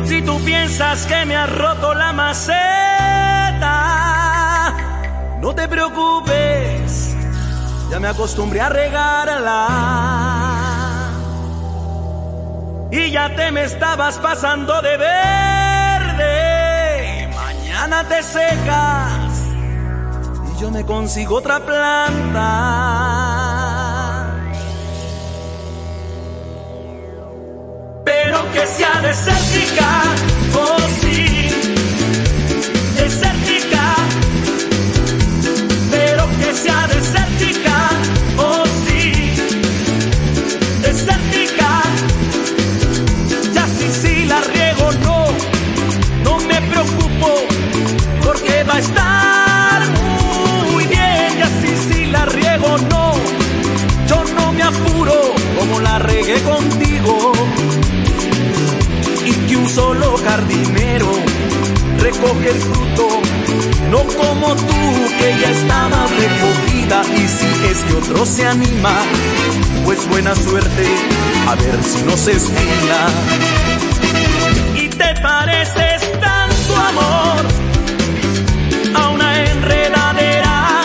Si tú piensas que me has roto la maceta, no te preocupes, ya me acostumbré a regarla. Y ya te me estabas pasando de verde. Mañana te secas y yo me consigo otra planta. Pero que sea desértica, oh sí, desértica. Pero que sea desértica, oh sí, desértica. Ya si la riego no me preocupo, porque va a estar muy bien. Ya si la riego yo no me apuro, como la regué contigo. Y que un solo jardinero recoge el fruto, no como tú, que ya estaba recogida. Y si es que otro se anima, pues buena suerte, a ver si no se espina. Y te pareces tanto, amor, a una enredadera,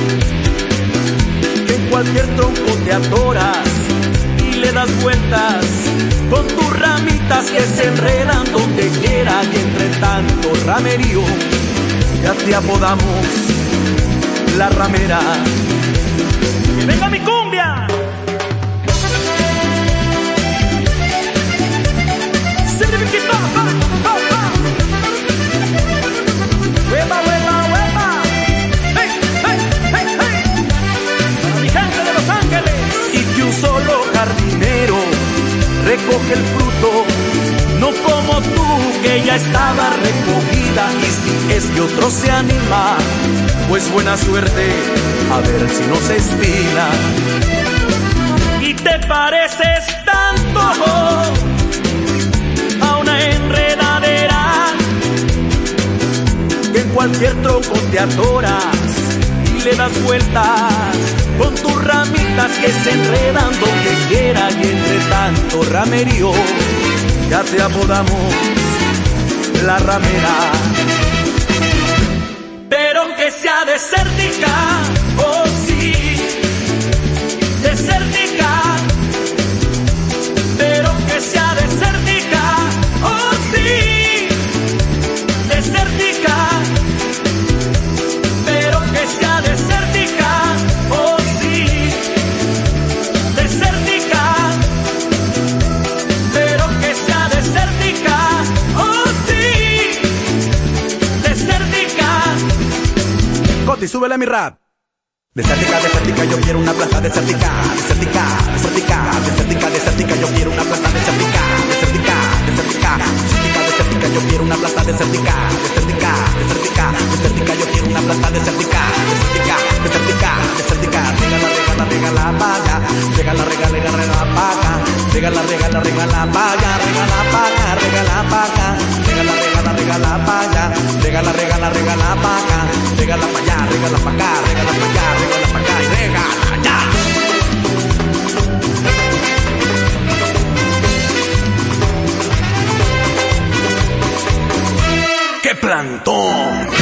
que en cualquier tronco te atoras y le das vueltas con tus ramitas que se enredan donde quiera. Y entre tanto ramerío ya te apodamos la ramera. ¡Que venga mi cumbia! ¡Hueva, hueva, hueva! ¡Hey, hey, hey, hey! Para mi gente de Los Ángeles. Y que un solo jardinero recoge el fruto, no como tú, que ya estaba recogida. Y si es que otro se anima, pues buena suerte, a ver si no se espina. Y te pareces tanto a una enredadera, que en cualquier tronco te atoras y le das vueltas con tus ramitas que se enredan donde quiera. Y entre tanto ramerío ya te apodamos la ramera. Pero que sea desértica, oh sí, desértica. Pero que sea desértica, oh sí, desértica. Pero que sea desértica, oh sí, desértica. Pero que sea desértica, oh sí, desértica. Coti, súbele a mi rap. Desértica, desértica, yo quiero una planta desértica. Desértica, desértica, desértica, desértica, yo quiero una planta desértica. Desértica, desértica, desértica, desértica, yo quiero una planta desértica. Desértica, desértica, desértica, yo quiero una planta desértica. Desértica, desértica, desértica, regala, regala, regala, paga. Regala, regala, regala, paga. Regala, regala, regala, paga. Regala, paga, regala, paga. Regala, regala, regala, paga. Regala, regala, regala, paga. Regala pa' allá, regala pa' acá, regala pa' allá, regala pa' acá y regala ya. ¡Qué plantón!